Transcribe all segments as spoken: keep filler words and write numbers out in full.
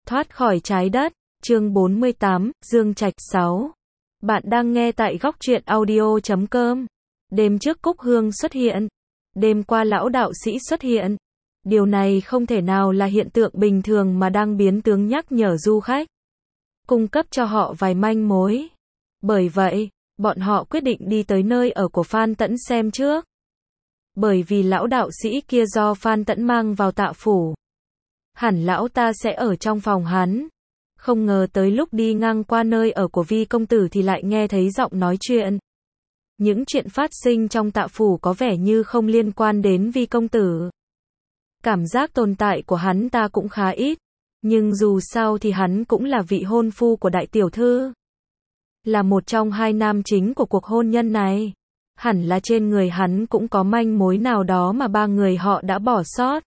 Thoát khỏi trái đất, chương bốn mươi tám, Dương Trạch sáu. Bạn đang nghe tại góc truyện audio chấm com. Đêm trước Cúc Hương xuất hiện. Đêm qua lão đạo sĩ xuất hiện. Điều này không thể nào là hiện tượng bình thường mà đang biến tướng nhắc nhở du khách. Cung cấp cho họ vài manh mối. Bởi vậy, bọn họ quyết định đi tới nơi ở của Phan Tẫn xem trước. Bởi vì lão đạo sĩ kia do Phan Tẫn mang vào Tạ phủ. Hẳn lão ta sẽ ở trong phòng hắn. Không ngờ tới lúc đi ngang qua nơi ở của Vi công tử thì lại nghe thấy giọng nói chuyện. Những chuyện phát sinh trong Tạ phủ có vẻ như không liên quan đến Vi công tử. Cảm giác tồn tại của hắn ta cũng khá ít. Nhưng dù sao thì hắn cũng là vị hôn phu của đại tiểu thư. Là một trong hai nam chính của cuộc hôn nhân này. Hẳn là trên người hắn cũng có manh mối nào đó mà ba người họ đã bỏ sót.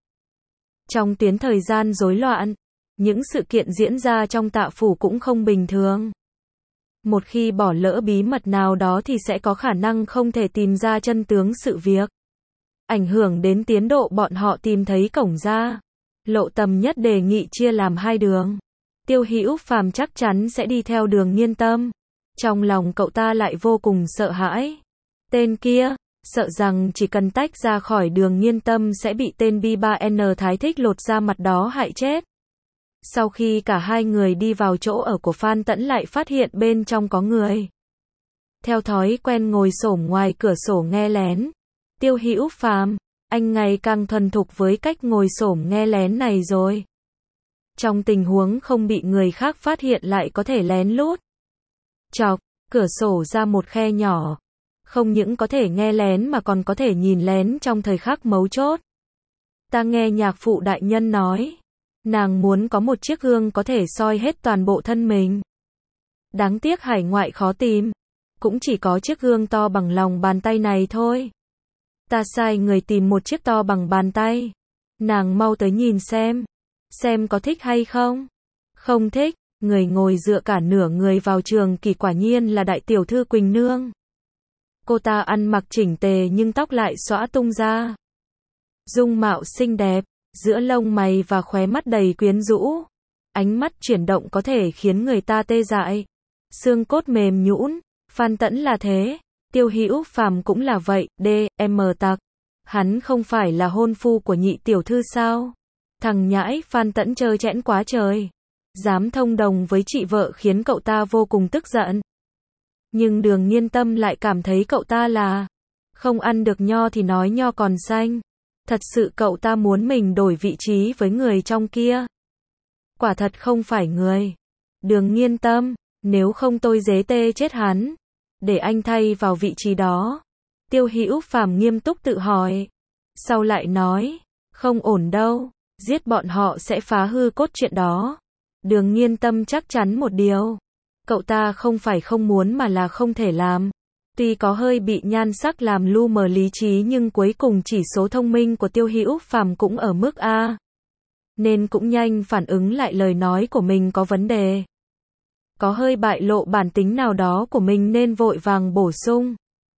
Trong tiến thời gian rối loạn, những sự kiện diễn ra trong Tạ phủ cũng không bình thường. Một khi bỏ lỡ bí mật nào đó thì sẽ có khả năng không thể tìm ra chân tướng sự việc. Ảnh hưởng đến tiến độ bọn họ tìm thấy cổng ra. Lộ Tầm Nhất đề nghị chia làm hai đường. Tiêu Hữu Phàm chắc chắn sẽ đi theo đường Nghiên Tâm. Trong lòng cậu ta lại vô cùng sợ hãi. Tên kia, sợ rằng chỉ cần tách ra khỏi đường Nghiên Tâm sẽ bị tên B ba N Thái Thích lột ra mặt đó hại chết. Sau khi cả hai người đi vào chỗ ở của Phan Tẫn lại phát hiện bên trong có người. Theo thói quen ngồi xổm ngoài cửa sổ nghe lén. Tiêu Hữu Phàm, anh ngày càng thuần thục với cách ngồi xổm nghe lén này rồi. Trong tình huống không bị người khác phát hiện lại có thể lén lút. Chọc, cửa sổ ra một khe nhỏ. Không những có thể nghe lén mà còn có thể nhìn lén trong thời khắc mấu chốt. Ta nghe nhạc phụ đại nhân nói. Nàng muốn có một chiếc gương có thể soi hết toàn bộ thân mình. Đáng tiếc hải ngoại khó tìm. Cũng chỉ có chiếc gương to bằng lòng bàn tay này thôi. Ta sai người tìm một chiếc to bằng bàn tay. Nàng mau tới nhìn xem. Xem có thích hay không. Không thích, người ngồi dựa cả nửa người vào Trường Kỳ quả nhiên là đại tiểu thư Quỳnh Nương. Cô ta ăn mặc chỉnh tề nhưng tóc lại xõa tung ra. Dung mạo xinh đẹp, giữa lông mày và khóe mắt đầy quyến rũ. Ánh mắt chuyển động có thể khiến người ta tê dại. Xương cốt mềm nhũn, Phan Tẫn là thế, Tiêu Hữu Phàm cũng là vậy, D, M tặc. Hắn không phải là hôn phu của nhị tiểu thư sao? Thằng nhãi Phan Tẫn trơ trẽn quá trời. Dám thông đồng với chị vợ khiến cậu ta vô cùng tức giận. Nhưng đường Nghiên Tâm lại cảm thấy cậu ta là không ăn được nho thì nói nho còn xanh. Thật sự cậu ta muốn mình đổi vị trí với người trong kia. Quả thật không phải người. Đường Nghiên Tâm, nếu không tôi dế tê chết hắn. Để anh thay vào vị trí đó. Tiêu Hữu Phàm nghiêm túc tự hỏi. Sau lại nói, không ổn đâu, giết bọn họ sẽ phá hư cốt truyện đó. Đường Nghiên Tâm chắc chắn một điều. Cậu ta không phải không muốn mà là không thể làm. Tuy có hơi bị nhan sắc làm lu mờ lý trí nhưng cuối cùng chỉ số thông minh của Tiêu Hữu Phàm cũng ở mức A. Nên cũng nhanh phản ứng lại lời nói của mình có vấn đề. Có hơi bại lộ bản tính nào đó của mình nên vội vàng bổ sung.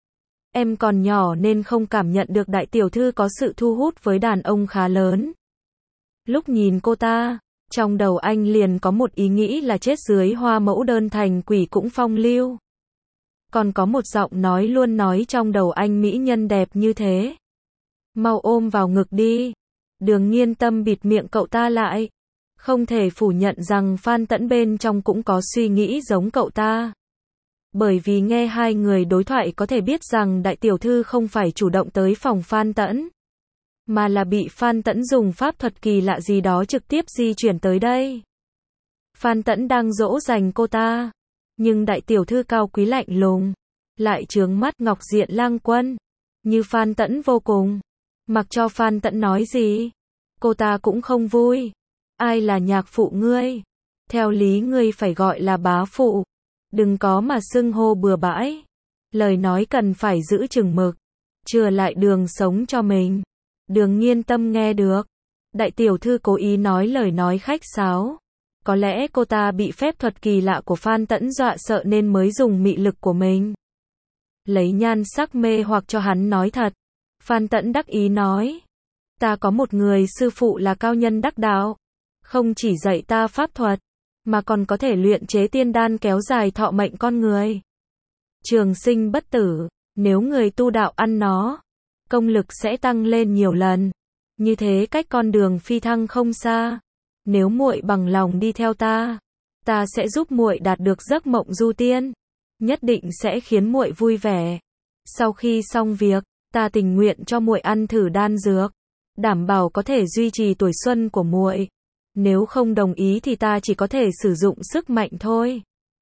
Em còn nhỏ nên không cảm nhận được đại tiểu thư có sự thu hút với đàn ông khá lớn. Lúc nhìn cô ta, trong đầu anh liền có một ý nghĩ là chết dưới hoa mẫu đơn thành quỷ cũng phong lưu. Còn có một giọng nói luôn nói trong đầu anh mỹ nhân đẹp như thế. Mau ôm vào ngực đi. Đường Nghiên Tâm bịt miệng cậu ta lại. Không thể phủ nhận rằng Phan Tẫn bên trong cũng có suy nghĩ giống cậu ta. Bởi vì nghe hai người đối thoại có thể biết rằng đại tiểu thư không phải chủ động tới phòng Phan Tẫn. Mà là bị Phan Tẫn dùng pháp thuật kỳ lạ gì đó trực tiếp di chuyển tới đây. Phan Tẫn đang dỗ dành cô ta. Nhưng đại tiểu thư cao quý lạnh lùng. Lại trướng mắt Ngọc Diện Lang Quân. Như Phan Tẫn vô cùng. Mặc cho Phan Tẫn nói gì. Cô ta cũng không vui. Ai là nhạc phụ ngươi? Theo lý ngươi phải gọi là bá phụ. Đừng có mà xưng hô bừa bãi. Lời nói cần phải giữ chừng mực. Chừa lại đường sống cho mình. Đường Nghiên Tâm nghe được. Đại tiểu thư cố ý nói lời nói khách sáo. Có lẽ cô ta bị phép thuật kỳ lạ của Phan Tẫn dọa sợ nên mới dùng mị lực của mình. Lấy nhan sắc mê hoặc cho hắn nói thật. Phan Tẫn đắc ý nói. Ta có một người sư phụ là cao nhân đắc đạo. Không chỉ dạy ta pháp thuật, mà còn có thể luyện chế tiên đan kéo dài thọ mệnh con người. Trường sinh bất tử, nếu người tu đạo ăn nó, công lực sẽ tăng lên nhiều lần. Như thế cách con đường phi thăng không xa. Nếu muội bằng lòng đi theo ta, ta sẽ giúp muội đạt được giấc mộng du tiên, nhất định sẽ khiến muội vui vẻ. Sau khi xong việc, ta tình nguyện cho muội ăn thử đan dược, đảm bảo có thể duy trì tuổi xuân của muội. Nếu không đồng ý thì ta chỉ có thể sử dụng sức mạnh thôi.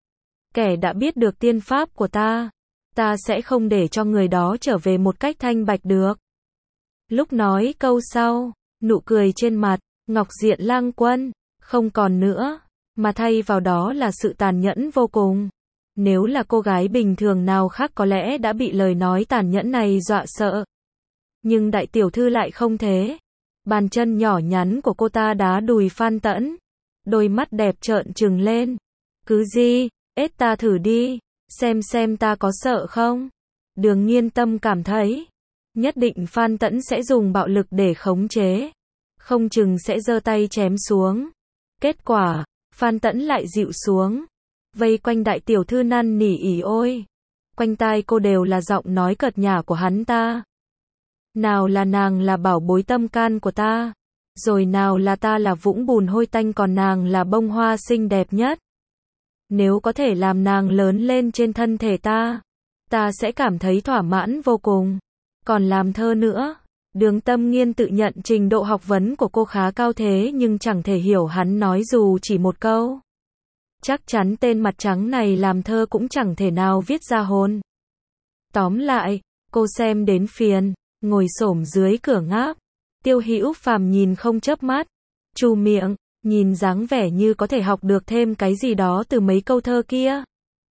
Kẻ đã biết được tiên pháp của ta, ta sẽ không để cho người đó trở về một cách thanh bạch được. Lúc nói câu sau, nụ cười trên mặt Ngọc Diện Lang Quân không còn nữa, mà thay vào đó là sự tàn nhẫn vô cùng. Nếu là cô gái bình thường nào khác có lẽ đã bị lời nói tàn nhẫn này dọa sợ. Nhưng đại tiểu thư lại không thế. Bàn chân nhỏ nhắn của cô ta đá đùi Phan Tẫn. Đôi mắt đẹp trợn trừng lên. Cứ gì, ết ta thử đi, xem xem ta có sợ không. Đường Nghiên Tâm cảm thấy, nhất định Phan Tẫn sẽ dùng bạo lực để khống chế. Không chừng sẽ giơ tay chém xuống. Kết quả, Phan Tẫn lại dịu xuống. Vây quanh đại tiểu thư năn nỉ ỉ ôi. Quanh tai cô đều là giọng nói cợt nhả của hắn ta. Nào là nàng là bảo bối tâm can của ta, rồi nào là ta là vũng bùn hôi tanh, còn nàng là bông hoa xinh đẹp nhất. Nếu có thể làm nàng lớn lên trên thân thể ta, ta sẽ cảm thấy thỏa mãn vô cùng. Còn làm thơ nữa. Đường Tâm Nghiên tự nhận trình độ học vấn của cô khá cao thế nhưng chẳng thể hiểu hắn nói dù chỉ một câu. Chắc chắn tên mặt trắng này làm thơ cũng chẳng thể nào viết ra hồn. Tóm lại, cô xem đến phiền, ngồi xổm dưới cửa ngáp. Tiêu Hữu Phàm nhìn không chớp mắt, trù miệng, nhìn dáng vẻ như có thể học được thêm cái gì đó từ mấy câu thơ kia.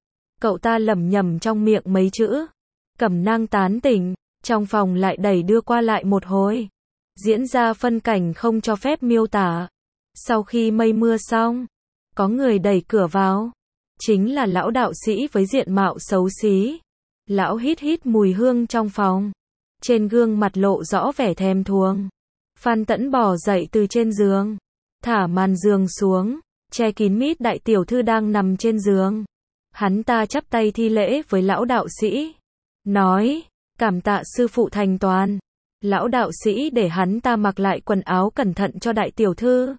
Cậu ta lẩm nhẩm trong miệng mấy chữ. Cẩm nang tán tỉnh, trong phòng lại đẩy đưa qua lại một hồi. Diễn ra phân cảnh không cho phép miêu tả. Sau khi mây mưa xong, có người đẩy cửa vào. Chính là lão đạo sĩ với diện mạo xấu xí. Lão hít hít mùi hương trong phòng. Trên gương mặt lộ rõ vẻ thèm thuồng. Phan Tẫn bò dậy từ trên giường, thả màn giường xuống, che kín mít đại tiểu thư đang nằm trên giường. Hắn ta chắp tay thi lễ với lão đạo sĩ, nói, cảm tạ sư phụ thành toàn. Lão đạo sĩ để hắn ta mặc lại quần áo cẩn thận cho đại tiểu thư,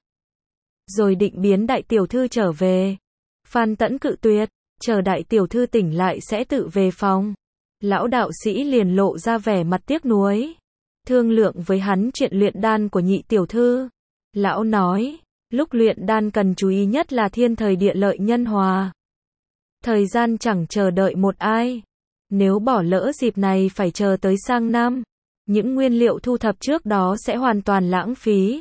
rồi định biến đại tiểu thư trở về. Phan Tẫn cự tuyệt, chờ đại tiểu thư tỉnh lại sẽ tự về phòng. Lão đạo sĩ liền lộ ra vẻ mặt tiếc nuối, thương lượng với hắn chuyện luyện đan của nhị tiểu thư. Lão nói, lúc luyện đan cần chú ý nhất là thiên thời địa lợi nhân hòa. Thời gian chẳng chờ đợi một ai. Nếu bỏ lỡ dịp này phải chờ tới sang năm, những nguyên liệu thu thập trước đó sẽ hoàn toàn lãng phí.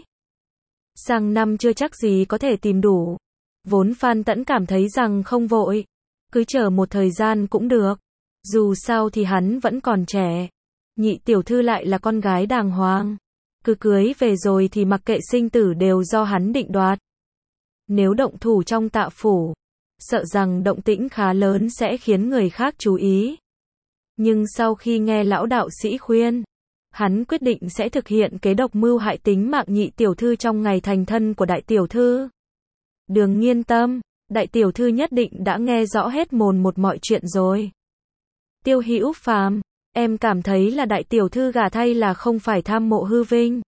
Sang năm chưa chắc gì có thể tìm đủ. Vốn Phan Tẫn cảm thấy rằng không vội, cứ chờ một thời gian cũng được. Dù sao thì hắn vẫn còn trẻ. Nhị tiểu thư lại là con gái đàng hoàng. Cứ cưới về rồi thì mặc kệ sinh tử đều do hắn định đoạt. Nếu động thủ trong Tạ phủ, sợ rằng động tĩnh khá lớn sẽ khiến người khác chú ý. Nhưng sau khi nghe lão đạo sĩ khuyên, hắn quyết định sẽ thực hiện kế độc mưu hại tính mạng nhị tiểu thư trong ngày thành thân của đại tiểu thư. Đường Nghiên Tâm, đại tiểu thư nhất định đã nghe rõ hết mồn một mọi chuyện rồi. Tiêu Hữu Phàm, em cảm thấy là đại tiểu thư gả thay là không phải tham mộ hư vinh,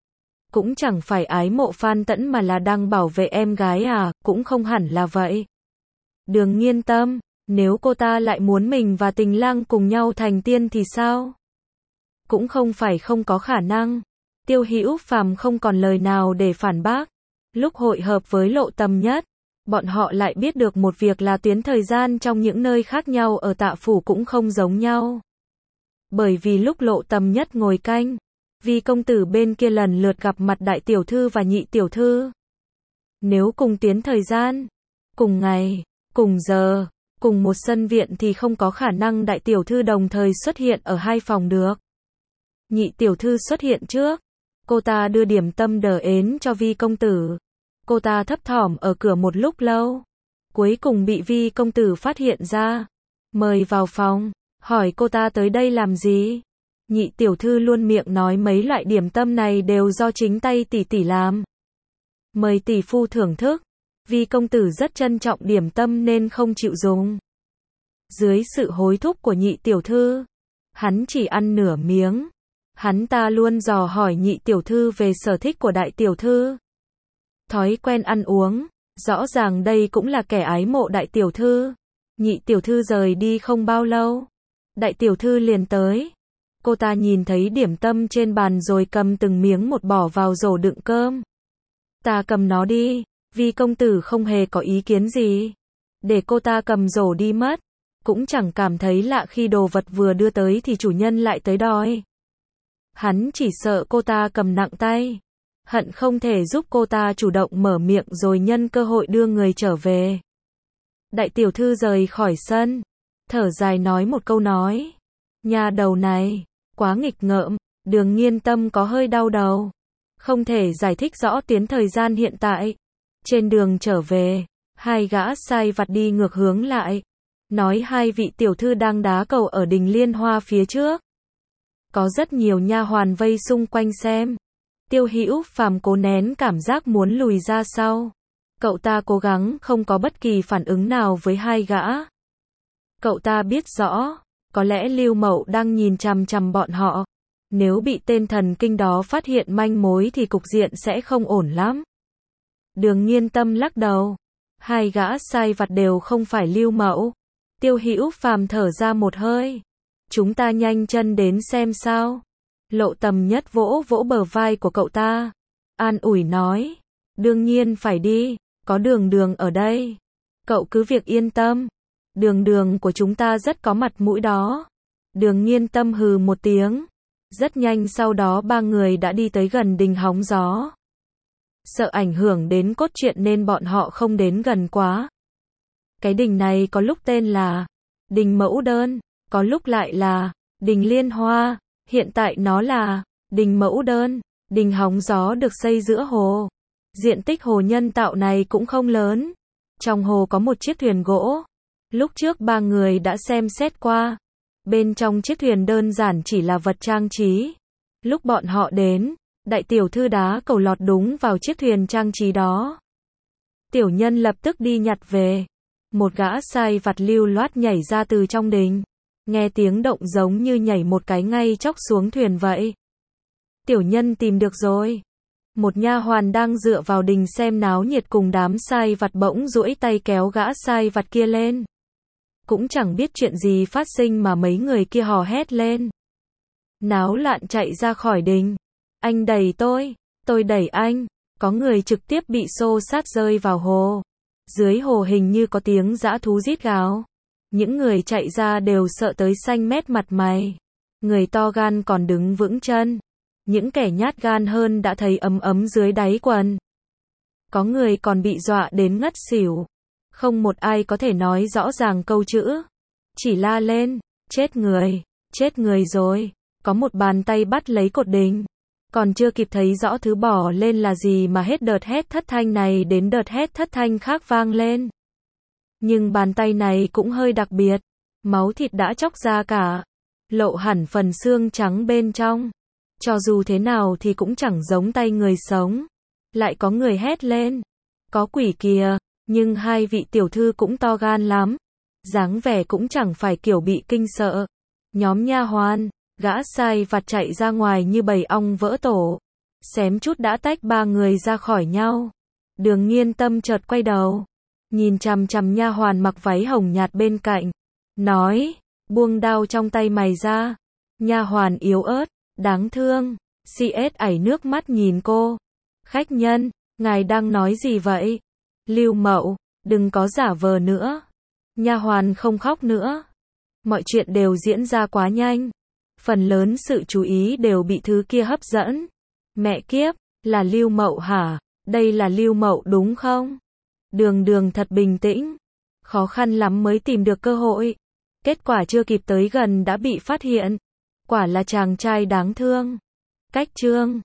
cũng chẳng phải ái mộ Phan Tẫn mà là đang bảo vệ em gái à, cũng không hẳn là vậy. Đường Nghiên Tâm, nếu cô ta lại muốn mình và Tình Lang cùng nhau thành tiên thì sao? Cũng không phải không có khả năng. Tiêu Hữu Phàm không còn lời nào để phản bác. Lúc hội hợp với Lộ Tầm Nhất, bọn họ lại biết được một việc là tuyến thời gian trong những nơi khác nhau ở Tạ phủ cũng không giống nhau. Bởi vì lúc Lộ Tầm Nhất ngồi canh, vì công tử bên kia lần lượt gặp mặt đại tiểu thư và nhị tiểu thư. Nếu cùng tuyến thời gian, cùng ngày, cùng giờ, cùng một sân viện thì không có khả năng đại tiểu thư đồng thời xuất hiện ở hai phòng được. Nhị tiểu thư xuất hiện trước, cô ta đưa điểm tâm đờ ến cho Vi công tử. Cô ta thấp thỏm ở cửa một lúc lâu, cuối cùng bị Vi công tử phát hiện ra, mời vào phòng, hỏi cô ta tới đây làm gì. Nhị tiểu thư luôn miệng nói mấy loại điểm tâm này đều do chính tay tỷ tỷ làm. Mời tỷ phu thưởng thức. Vi công tử rất trân trọng điểm tâm nên không chịu dùng. Dưới sự hối thúc của nhị tiểu thư, hắn chỉ ăn nửa miếng. Hắn ta luôn dò hỏi nhị tiểu thư về sở thích của đại tiểu thư. Thói quen ăn uống, rõ ràng đây cũng là kẻ ái mộ đại tiểu thư. Nhị tiểu thư rời đi không bao lâu, đại tiểu thư liền tới. Cô ta nhìn thấy điểm tâm trên bàn rồi cầm từng miếng một bỏ vào rổ đựng cơm. Ta cầm nó đi, Vi công tử không hề có ý kiến gì. Để cô ta cầm rổ đi mất. Cũng chẳng cảm thấy lạ khi đồ vật vừa đưa tới thì chủ nhân lại tới đòi. Hắn chỉ sợ cô ta cầm nặng tay. Hận không thể giúp cô ta chủ động mở miệng rồi nhân cơ hội đưa người trở về. Đại tiểu thư rời khỏi sân, thở dài nói một câu nói. Nhà đầu này, quá nghịch ngợm. Đường Nghiên Tâm có hơi đau đầu. Không thể giải thích rõ tiến thời gian hiện tại. Trên đường trở về, hai gã sai vặt đi ngược hướng lại. Nói hai vị tiểu thư đang đá cầu ở đình Liên Hoa phía trước. Có rất nhiều nha hoàn vây xung quanh xem. Tiêu Hữu Phàm cố nén cảm giác muốn lùi ra sau. Cậu ta cố gắng không có bất kỳ phản ứng nào với hai gã. Cậu ta biết rõ, có lẽ Lưu Mậu đang nhìn chằm chằm bọn họ. Nếu bị tên thần kinh đó phát hiện manh mối thì cục diện sẽ không ổn lắm. Đường Nghiên Tâm lắc đầu. Hai gã sai vặt đều không phải Lưu Mậu. Tiêu Hữu Phàm thở ra một hơi. Chúng ta nhanh chân đến xem sao. Lộ Tầm Nhất vỗ vỗ bờ vai của cậu ta. An ủi nói. Đương nhiên phải đi, có Đường Đường ở đây. Cậu cứ việc yên tâm. Đường Đường của chúng ta rất có mặt mũi đó. Đường Nghiên Tâm hừ một tiếng. Rất nhanh sau đó ba người đã đi tới gần đình hóng gió. Sợ ảnh hưởng đến cốt truyện nên bọn họ không đến gần quá. Cái đình này có lúc tên là Đình Mẫu Đơn, có lúc lại là Đình Liên Hoa, hiện tại nó là Đình Mẫu Đơn. Đình hóng gió được xây giữa hồ. Diện tích hồ nhân tạo này cũng không lớn. Trong hồ có một chiếc thuyền gỗ. Lúc trước ba người đã xem xét qua. Bên trong chiếc thuyền đơn giản chỉ là vật trang trí. Lúc bọn họ đến, đại tiểu thư đá cầu lọt đúng vào chiếc thuyền trang trí đó. Tiểu nhân lập tức đi nhặt về. Một gã sai vặt lưu loát nhảy ra từ trong đình. Nghe tiếng động giống như nhảy một cái ngay chóc xuống thuyền vậy. Tiểu nhân tìm được rồi. Một nha hoàn đang dựa vào đình xem náo nhiệt cùng đám sai vặt bỗng duỗi tay kéo gã sai vặt kia lên. Cũng chẳng biết chuyện gì phát sinh mà mấy người kia hò hét lên. Náo loạn chạy ra khỏi đình. Anh đẩy tôi, tôi đẩy anh. Có người trực tiếp bị xô sát rơi vào hồ. Dưới hồ hình như có tiếng dã thú rít gào. Những người chạy ra đều sợ tới xanh mét mặt mày. Người to gan còn đứng vững chân. Những kẻ nhát gan hơn đã thấy ấm ấm dưới đáy quần. Có người còn bị dọa đến ngất xỉu. Không một ai có thể nói rõ ràng câu chữ. Chỉ la lên, chết người, chết người rồi. Có một bàn tay bắt lấy cột đình. Còn chưa kịp thấy rõ thứ bỏ lên là gì mà hết đợt hét thất thanh này đến đợt hét thất thanh khác vang lên. Nhưng bàn tay này cũng hơi đặc biệt. Máu thịt đã chóc ra cả. Lộ hẳn phần xương trắng bên trong. Cho dù thế nào thì cũng chẳng giống tay người sống. Lại có người hét lên. Có quỷ kìa. Nhưng hai vị tiểu thư cũng to gan lắm. Dáng vẻ cũng chẳng phải kiểu bị kinh sợ. Nhóm nha hoàn, gã sai vặt chạy ra ngoài như bầy ong vỡ tổ. Xém chút đã tách ba người ra khỏi nhau. Đường Nghiên Tâm chợt quay đầu. Nhìn chằm chằm nha hoàn mặc váy hồng nhạt bên cạnh. Nói, buông đao trong tay mày ra. Nha hoàn yếu ớt, đáng thương. xê ét ảy nước mắt nhìn cô. Khách nhân, ngài đang nói gì vậy? Lưu Mậu, đừng có giả vờ nữa. Nha hoàn không khóc nữa. Mọi chuyện đều diễn ra quá nhanh. Phần lớn sự chú ý đều bị thứ kia hấp dẫn. Mẹ kiếp, là Lưu Mậu hả? Đây là Lưu Mậu đúng không? Đường Đường thật bình tĩnh. Khó khăn lắm mới tìm được cơ hội. Kết quả chưa kịp tới gần đã bị phát hiện. Quả là chàng trai đáng thương. Cách chương